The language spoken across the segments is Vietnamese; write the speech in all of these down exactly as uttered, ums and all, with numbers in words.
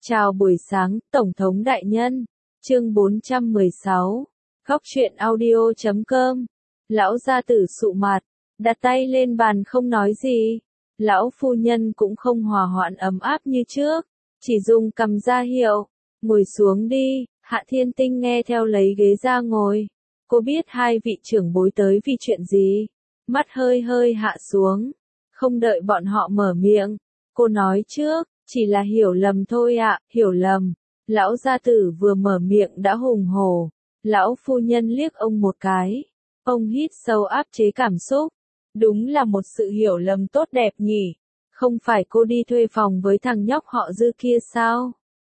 Chào buổi sáng, Tổng thống đại nhân. Chương bốn trăm mười sáu. Góc truyện audio chấm com. Lão gia tử sụ mặt, đặt tay lên bàn không nói gì. Lão phu nhân cũng không hòa hoãn ấm áp như trước, chỉ dùng cầm ra hiệu. Ngồi xuống đi. Hạ Thiên Tinh nghe theo lấy ghế ra ngồi. Cô biết hai vị trưởng bối tới vì chuyện gì. Mắt hơi hơi hạ xuống. Không đợi bọn họ mở miệng. Cô nói trước, chỉ là hiểu lầm thôi ạ, hiểu lầm. Lão gia tử vừa mở miệng đã hùng hổ. Lão phu nhân liếc ông một cái. Ông hít sâu áp chế cảm xúc. Đúng là một sự hiểu lầm tốt đẹp nhỉ. Không phải cô đi thuê phòng với thằng nhóc họ Dư kia sao?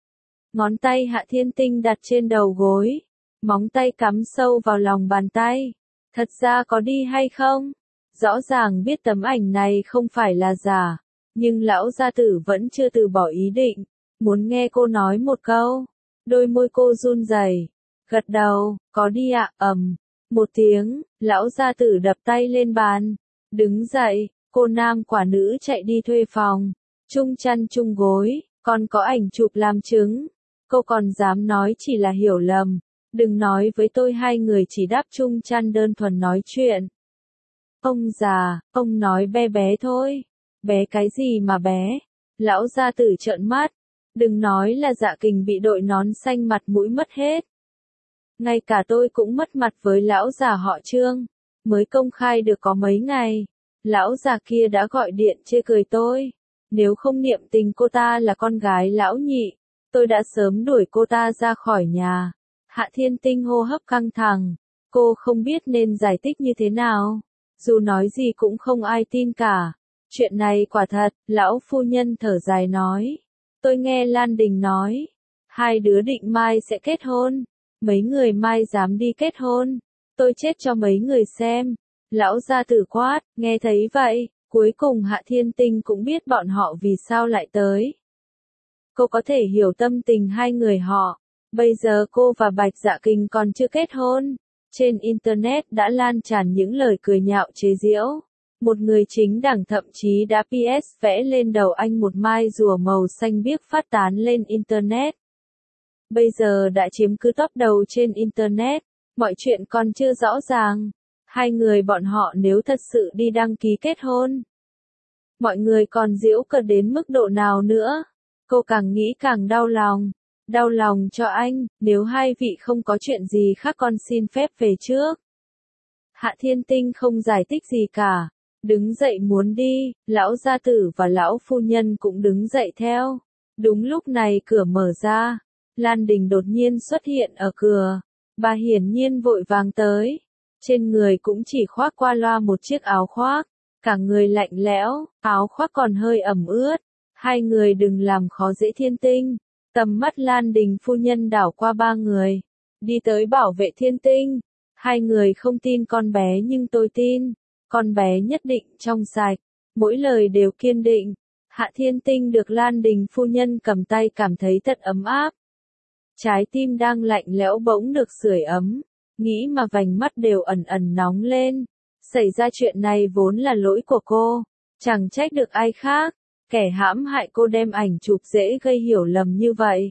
Ngón tay Hạ Thiên Tinh đặt trên đầu gối. Móng tay cắm sâu vào lòng bàn tay. Thật ra có đi hay không? Rõ ràng biết tấm ảnh này không phải là giả. Nhưng lão gia tử vẫn chưa từ bỏ ý định. Muốn nghe cô nói một câu. Đôi môi cô run rẩy. Gật đầu, có đi ạ, ầm. Một tiếng, lão gia tử đập tay lên bàn. Đứng dậy, cô nam quả nữ chạy đi thuê phòng. Chung chăn chung gối, còn có ảnh chụp làm chứng. Cô còn dám nói chỉ là hiểu lầm. Đừng nói với tôi hai người chỉ đáp chung chăn đơn thuần nói chuyện. Ông già, ông nói bé bé thôi. Bé cái gì mà bé? Lão gia tử trợn mắt. Đừng nói là Dạ Kình bị đội nón xanh mặt mũi mất hết. Ngay cả tôi cũng mất mặt với lão già họ Trương. Mới công khai được có mấy ngày. Lão già kia đã gọi điện chê cười tôi. Nếu không niệm tình cô ta là con gái lão nhị, tôi đã sớm đuổi cô ta ra khỏi nhà. Hạ Thiên Tinh hô hấp căng thẳng. Cô không biết nên giải thích như thế nào. Dù nói gì cũng không ai tin cả. Chuyện này quả thật, lão phu nhân thở dài nói. Tôi nghe Lan Đình nói. Hai đứa định mai sẽ kết hôn. Mấy người mai dám đi kết hôn. Tôi chết cho mấy người xem. Lão gia tử quát, nghe thấy vậy, cuối cùng Hạ Thiên Tinh cũng biết bọn họ vì sao lại tới. Cô có thể hiểu tâm tình hai người họ. Bây giờ cô và Bạch Dạ Kình còn chưa kết hôn. Trên Internet đã lan tràn những lời cười nhạo chế giễu. Một người chính đảng thậm chí đã pê ét vẽ lên đầu anh một mai rùa màu xanh biếc phát tán lên Internet. Bây giờ đã chiếm cứ top đầu trên Internet, mọi chuyện còn chưa rõ ràng. Hai người bọn họ nếu thật sự đi đăng ký kết hôn, mọi người còn giễu cợt đến mức độ nào nữa. Cô càng nghĩ càng đau lòng. Đau lòng cho anh, nếu hai vị không có chuyện gì khác con xin phép về trước. Hạ Thiên Tinh không giải thích gì cả. Đứng dậy muốn đi, lão gia tử và lão phu nhân cũng đứng dậy theo. Đúng lúc này cửa mở ra. Lan Đình đột nhiên xuất hiện ở cửa. Bà hiển nhiên vội vàng tới. Trên người cũng chỉ khoác qua loa một chiếc áo khoác. Cả người lạnh lẽo, áo khoác còn hơi ẩm ướt. Hai người đừng làm khó dễ Thiên Tinh. Tầm mắt Lan Đình phu nhân đảo qua ba người. Đi tới bảo vệ Thiên Tinh. Hai người không tin con bé nhưng tôi tin. Con bé nhất định trong sạch. Mỗi lời đều kiên định. Hạ Thiên Tinh được Lan Đình phu nhân cầm tay cảm thấy thật ấm áp. Trái tim đang lạnh lẽo bỗng được sưởi ấm. Nghĩ mà vành mắt đều ẩn ẩn nóng lên. Xảy ra chuyện này vốn là lỗi của cô. Chẳng trách được ai khác. Kẻ hãm hại cô đem ảnh chụp dễ gây hiểu lầm như vậy.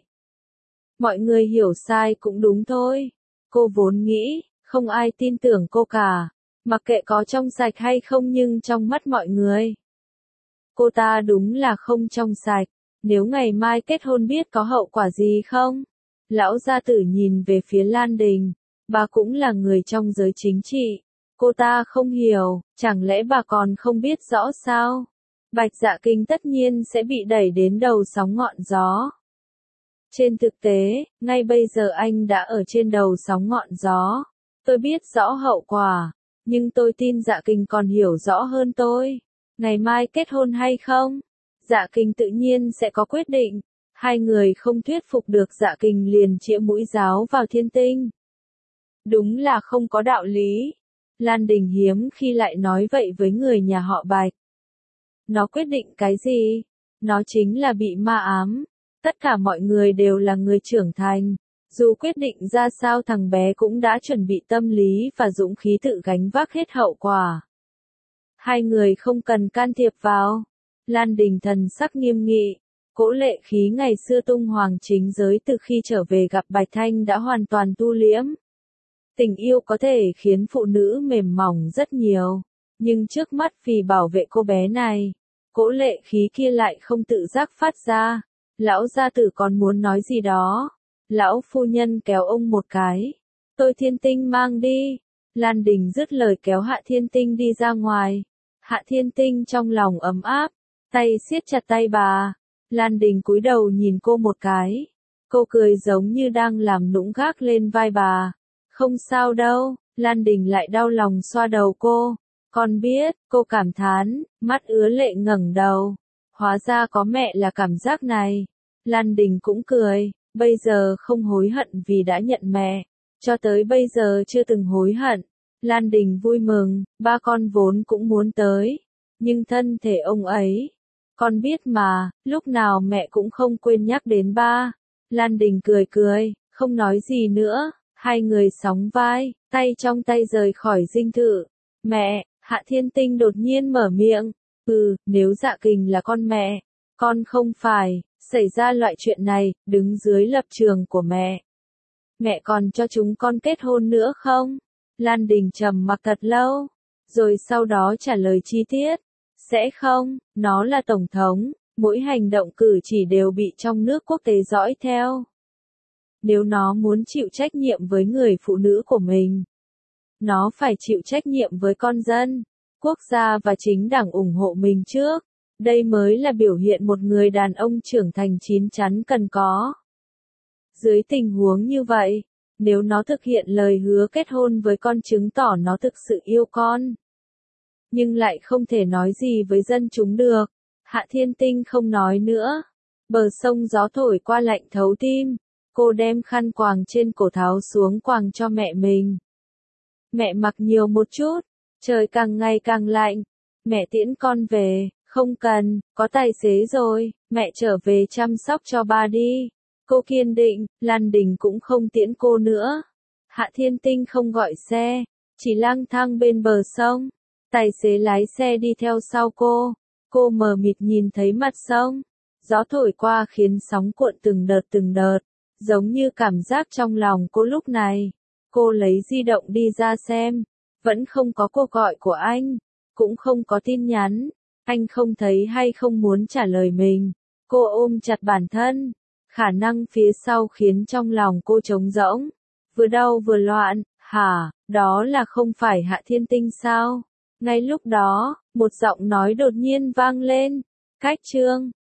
Mọi người hiểu sai cũng đúng thôi. Cô vốn nghĩ, không ai tin tưởng cô cả. Mặc kệ có trong sạch hay không nhưng trong mắt mọi người. Cô ta đúng là không trong sạch. Nếu ngày mai kết hôn biết có hậu quả gì không? Lão gia tử nhìn về phía Lan Đình. Bà cũng là người trong giới chính trị. Cô ta không hiểu, chẳng lẽ bà còn không biết rõ sao? Bạch Dạ Kình tất nhiên sẽ bị đẩy đến đầu sóng ngọn gió. Trên thực tế, ngay bây giờ anh đã ở trên đầu sóng ngọn gió. Tôi biết rõ hậu quả, nhưng tôi tin Dạ Kình còn hiểu rõ hơn tôi. Ngày mai kết hôn hay không? Dạ Kình tự nhiên sẽ có quyết định. Hai người không thuyết phục được Dạ Kình liền chĩa mũi giáo vào Thiên Tinh. Đúng là không có đạo lý. Lan Đình hiếm khi lại nói vậy với người nhà họ Bạch. Nó quyết định cái gì? Nó chính là bị ma ám. Tất cả mọi người đều là người trưởng thành. Dù quyết định ra sao thằng bé cũng đã chuẩn bị tâm lý và dũng khí tự gánh vác hết hậu quả. Hai người không cần can thiệp vào. Lan Đình thần sắc nghiêm nghị. Cỗ lệ khí ngày xưa tung hoàng chính giới từ khi trở về gặp Bạch Thanh đã hoàn toàn tu liễm. Tình yêu có thể khiến phụ nữ mềm mỏng rất nhiều, nhưng trước mắt vì bảo vệ cô bé này, cỗ lệ khí kia lại không tự giác phát ra. Lão gia tử còn muốn nói gì đó, lão phu nhân kéo ông một cái. Tôi Thiên Tinh mang đi. Lan Đình dứt lời kéo Hạ Thiên Tinh đi ra ngoài. Hạ Thiên Tinh trong lòng ấm áp, tay siết chặt tay bà. Lan Đình cúi đầu nhìn cô một cái. Cô cười giống như đang làm nũng gác lên vai bà. Không sao đâu. Lan Đình lại đau lòng xoa đầu cô. Con biết, cô cảm thán, mắt ứa lệ ngẩng đầu. Hóa ra có mẹ là cảm giác này. Lan Đình cũng cười, bây giờ không hối hận vì đã nhận mẹ. Cho tới bây giờ chưa từng hối hận. Lan Đình vui mừng, ba con vốn cũng muốn tới. Nhưng thân thể ông ấy. Con biết mà, lúc nào mẹ cũng không quên nhắc đến ba. Lan Đình cười cười, không nói gì nữa. Hai người sóng vai, tay trong tay rời khỏi dinh thự. Mẹ, Hạ Thiên Tinh đột nhiên mở miệng. Ừ, nếu Dạ Kình là con mẹ, con không phải, xảy ra loại chuyện này, đứng dưới lập trường của mẹ. Mẹ còn cho chúng con kết hôn nữa không? Lan Đình trầm mặc thật lâu, rồi sau đó trả lời chi tiết. Sẽ không, nó là tổng thống, mỗi hành động cử chỉ đều bị trong nước quốc tế dõi theo. Nếu nó muốn chịu trách nhiệm với người phụ nữ của mình, nó phải chịu trách nhiệm với con dân, quốc gia và chính đảng ủng hộ mình trước. Đây mới là biểu hiện một người đàn ông trưởng thành chín chắn cần có. Dưới tình huống như vậy, nếu nó thực hiện lời hứa kết hôn với con chứng tỏ nó thực sự yêu con. Nhưng lại không thể nói gì với dân chúng được. Hạ Thiên Tinh không nói nữa. Bờ sông gió thổi qua lạnh thấu tim. Cô đem khăn quàng trên cổ tháo xuống quàng cho mẹ mình. Mẹ mặc nhiều một chút. Trời càng ngày càng lạnh. Mẹ tiễn con về. Không cần, có tài xế rồi. Mẹ trở về chăm sóc cho ba đi. Cô kiên định, Lan Đình cũng không tiễn cô nữa. Hạ Thiên Tinh không gọi xe, chỉ lang thang bên bờ sông. Tài xế lái xe đi theo sau cô. Cô mờ mịt nhìn thấy mặt sông. Gió thổi qua khiến sóng cuộn từng đợt từng đợt. Giống như cảm giác trong lòng cô lúc này. Cô lấy di động đi ra xem. Vẫn không có cuộc gọi của anh. Cũng không có tin nhắn. Anh không thấy hay không muốn trả lời mình. Cô ôm chặt bản thân. Khả năng phía sau khiến trong lòng cô trống rỗng. Vừa đau vừa loạn. Hả, đó là không phải Hạ Thiên Tinh sao? Ngay lúc đó, một giọng nói đột nhiên vang lên. Cách chương.